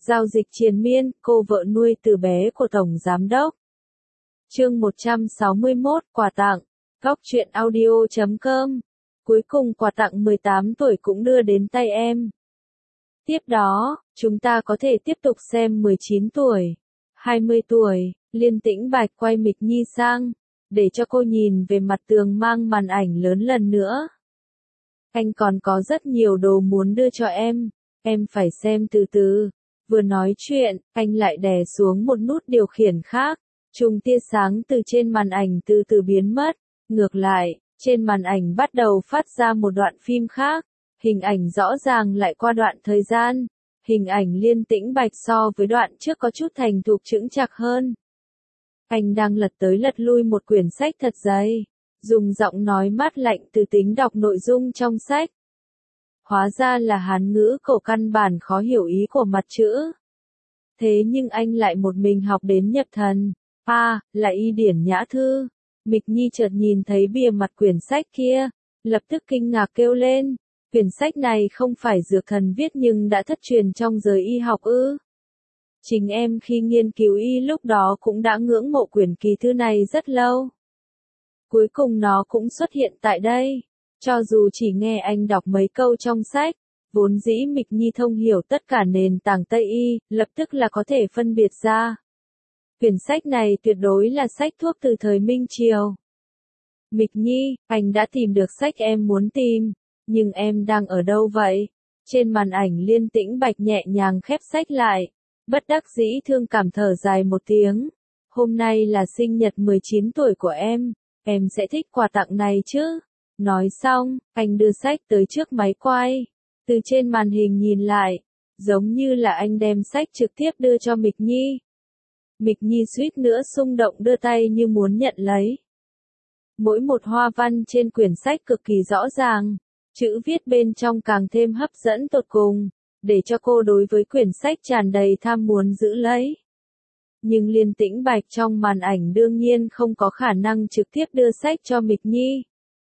Giao dịch triền miên, cô vợ nuôi từ bé của Tổng Giám đốc. Chương 161, quà tặng. Góc truyện audio.com. Cuối cùng quà tặng 18 tuổi cũng đưa đến tay em. Tiếp đó, chúng ta có thể tiếp tục xem 19 tuổi, 20 tuổi, Liên Tĩnh Bạch quay Mịch Nhi sang, để cho cô nhìn về mặt tường mang màn ảnh lớn lần nữa. Anh còn có rất nhiều đồ muốn đưa cho em phải xem từ từ. Vừa nói chuyện, anh lại đè xuống một nút điều khiển khác. Chùm tia sáng từ trên màn ảnh từ từ biến mất. Ngược lại, trên màn ảnh bắt đầu phát ra một đoạn phim khác. Hình ảnh rõ ràng lại qua đoạn thời gian. Hình ảnh Liên Tĩnh Bạch so với đoạn trước có chút thành thục chững chạc hơn. Anh đang lật tới lật lui một quyển sách thật dày. Dùng giọng nói mát lạnh từ tính đọc nội dung trong sách. Hóa ra là Hán ngữ cổ căn bản khó hiểu ý của mặt chữ. Thế nhưng anh lại một mình học đến nhập thần. Là Y Điển Nhã Thư. Mịch Nhi chợt nhìn thấy bìa mặt quyển sách kia, lập tức kinh ngạc kêu lên. Quyển sách này không phải Dược Thần viết nhưng đã thất truyền trong giới y học ư? Chính em khi nghiên cứu y lúc đó cũng đã ngưỡng mộ quyển kỳ thư này rất lâu. Cuối cùng nó cũng xuất hiện tại đây. Cho dù chỉ nghe anh đọc mấy câu trong sách, vốn dĩ Mịch Nhi thông hiểu tất cả nền tảng Tây y, lập tức là có thể phân biệt ra. Quyển sách này tuyệt đối là sách thuốc từ thời Minh Triều. Mịch Nhi, anh đã tìm được sách em muốn tìm, nhưng em đang ở đâu vậy? Trên màn ảnh Liên Tĩnh Bạch nhẹ nhàng khép sách lại, bất đắc dĩ thương cảm thở dài một tiếng. Hôm nay là sinh nhật 19 tuổi của em sẽ thích quà tặng này chứ? Nói xong, anh đưa sách tới trước máy quay. Từ trên màn hình nhìn lại, giống như là anh đem sách trực tiếp đưa cho Mịch Nhi. Mịch Nhi suýt nữa xung động đưa tay như muốn nhận lấy. Mỗi một hoa văn trên quyển sách cực kỳ rõ ràng, chữ viết bên trong càng thêm hấp dẫn tột cùng, để cho cô đối với quyển sách tràn đầy tham muốn giữ lấy. Nhưng Liên Tĩnh Bạch trong màn ảnh đương nhiên không có khả năng trực tiếp đưa sách cho Mịch Nhi.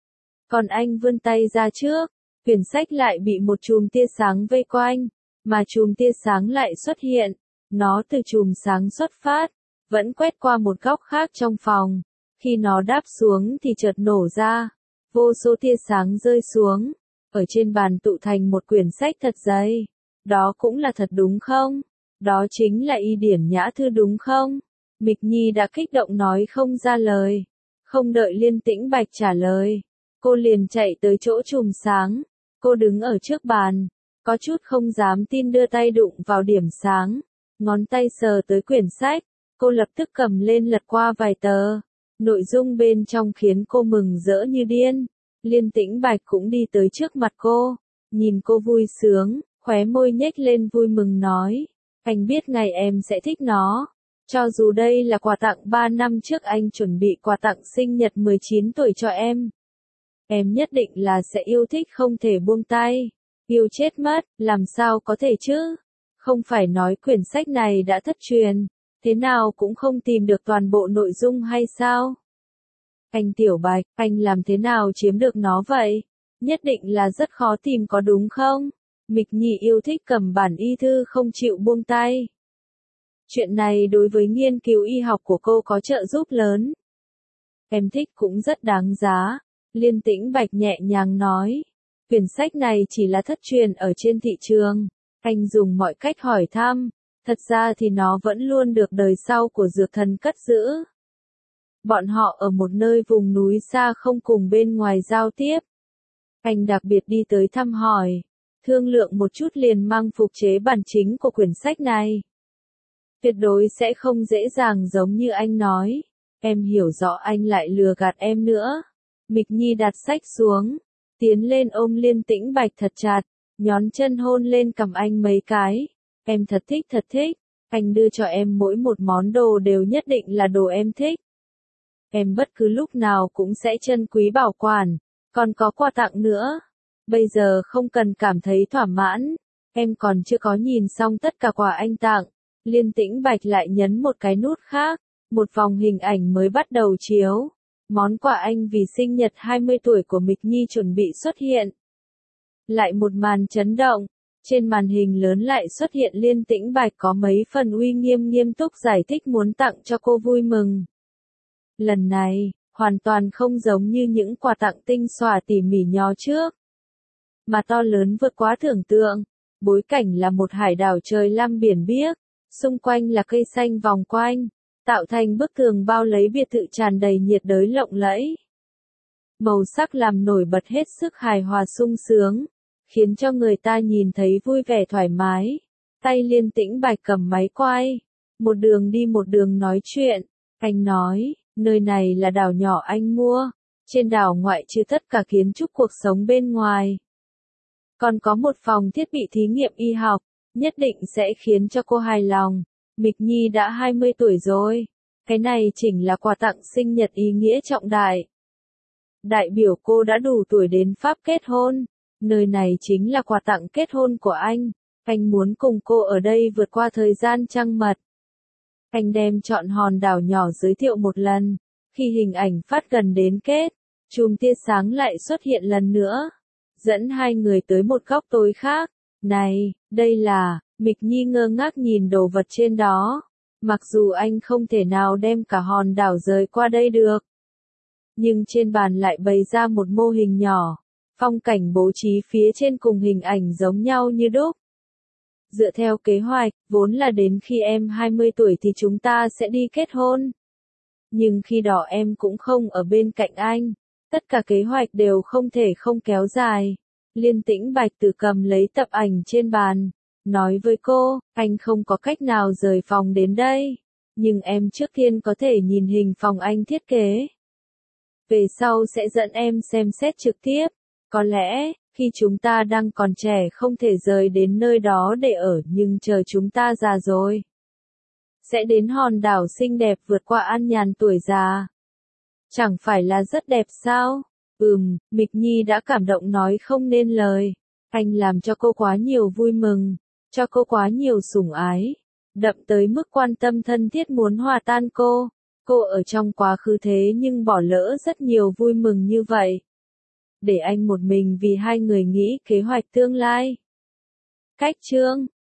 Còn anh vươn tay ra trước, quyển sách lại bị một chùm tia sáng vây quanh, mà chùm tia sáng lại xuất hiện. Nó từ chùm sáng xuất phát, vẫn quét qua một góc khác trong phòng. Khi nó đáp xuống thì chợt nổ ra. Vô số tia sáng rơi xuống, ở trên bàn tụ thành một quyển sách thật dày. Đó cũng là thật đúng không? Đó chính là Y Điển Nhã Thư đúng không? Mịch Nhi đã kích động nói không ra lời. Không đợi Liên Tĩnh Bạch trả lời, cô liền chạy tới chỗ chùm sáng. Cô đứng ở trước bàn, có chút không dám tin đưa tay đụng vào điểm sáng. Ngón tay sờ tới quyển sách, cô lập tức cầm lên lật qua vài tờ. Nội dung bên trong khiến cô mừng rỡ như điên. Liên Tĩnh Bạch cũng đi tới trước mặt cô, nhìn cô vui sướng, khóe môi nhếch lên vui mừng nói. Anh biết ngày em sẽ thích nó. Cho dù đây là quà tặng 3 năm trước anh chuẩn bị quà tặng sinh nhật 19 tuổi cho em nhất định là sẽ yêu thích không thể buông tay. Yêu chết mất, làm sao có thể chứ? Không phải nói quyển sách này đã thất truyền, thế nào cũng không tìm được toàn bộ nội dung hay sao? Anh Tiểu Bạch, anh làm thế nào chiếm được nó vậy? Nhất định là rất khó tìm có đúng không? Mịch Nhi yêu thích cầm bản y thư không chịu buông tay. Chuyện này đối với nghiên cứu y học của cô có trợ giúp lớn. Em thích cũng rất đáng giá. Liên Tĩnh Bạch nhẹ nhàng nói. Quyển sách này chỉ là thất truyền ở trên thị trường. Anh dùng mọi cách hỏi thăm. Thật ra thì nó vẫn luôn được đời sau của Dược Thần cất giữ. Bọn họ ở một nơi vùng núi xa không cùng bên ngoài giao tiếp. Anh đặc biệt đi tới thăm hỏi, thương lượng một chút liền mang phục chế bản chính của quyển sách này. Tuyệt đối sẽ không dễ dàng giống như anh nói. Em hiểu rõ anh lại lừa gạt em nữa. Mịch Nhi đặt sách xuống, tiến lên ôm Liên Tĩnh Bạch thật chặt, nhón chân hôn lên cằm anh mấy cái. Em thật thích. Anh đưa cho em mỗi một món đồ đều nhất định là đồ em thích. Em bất cứ lúc nào cũng sẽ trân quý bảo quản, còn có quà tặng nữa. Bây giờ không cần cảm thấy thỏa mãn, em còn chưa có nhìn xong tất cả quà anh tặng. Liên Tĩnh Bạch lại nhấn một cái nút khác, một vòng hình ảnh mới bắt đầu chiếu. Món quà anh vì sinh nhật 20 tuổi của Mịch Nhi chuẩn bị xuất hiện. Lại một màn chấn động, Trên màn hình lớn lại xuất hiện Liên Tĩnh Bạch có mấy phần uy nghiêm nghiêm túc giải thích muốn tặng cho cô vui mừng. Lần này, hoàn toàn không giống như những quà tặng tinh xảo tỉ mỉ nhó trước, mà to lớn vượt quá tưởng tượng. Bối cảnh là một hải đảo trời lam biển biếc, xung quanh là cây xanh vòng quanh, tạo thành bức tường bao lấy biệt thự tràn đầy nhiệt đới lộng lẫy. Màu sắc làm nổi bật hết sức hài hòa sung sướng, khiến cho người ta nhìn thấy vui vẻ thoải mái. Tay Liên Tĩnh Bạch cầm máy quay, một đường đi một đường nói chuyện. Anh nói, nơi này là đảo nhỏ anh mua, trên đảo ngoại trừ tất cả kiến trúc cuộc sống bên ngoài, còn có một phòng thiết bị thí nghiệm y học, nhất định sẽ khiến cho cô hài lòng. Mịch Nhi đã 20 tuổi rồi, cái này chỉnh là quà tặng sinh nhật ý nghĩa trọng đại. Đại biểu cô đã đủ tuổi đến Pháp kết hôn, nơi này chính là quà tặng kết hôn của anh muốn cùng cô ở đây vượt qua thời gian trăng mật. Anh đem chọn hòn đảo nhỏ giới thiệu một lần, khi hình ảnh phát gần đến kết, chùm tia sáng lại xuất hiện lần nữa, dẫn hai người tới một góc tối khác. Này, đây là, Mịch Nhi ngơ ngác nhìn đồ vật trên đó, mặc dù anh không thể nào đem cả hòn đảo rời qua đây được. Nhưng trên bàn lại bày ra một mô hình nhỏ, phong cảnh bố trí phía trên cùng hình ảnh giống nhau như đúc. Dựa theo kế hoạch, vốn là đến khi em 20 tuổi thì chúng ta sẽ đi kết hôn. Nhưng khi đó em cũng không ở bên cạnh anh, tất cả kế hoạch đều không thể không kéo dài. Liên Tĩnh Bạch từ cầm lấy tập ảnh trên bàn, nói với cô, anh không có cách nào rời phòng đến đây, nhưng em trước tiên có thể nhìn hình phòng anh thiết kế. Về sau sẽ dẫn em xem xét trực tiếp, có lẽ, khi chúng ta đang còn trẻ không thể rời đến nơi đó để ở, nhưng chờ chúng ta già rồi, sẽ đến hòn đảo xinh đẹp vượt qua an nhàn tuổi già. Chẳng phải là rất đẹp sao? Mịch Nhi đã cảm động nói không nên lời. Anh làm cho cô quá nhiều vui mừng, cho cô quá nhiều sủng ái, đậm tới mức quan tâm thân thiết muốn hòa tan cô. Cô ở trong quá khứ thế nhưng bỏ lỡ rất nhiều vui mừng như vậy. Để anh một mình vì hai người nghĩ kế hoạch tương lai. Cách chương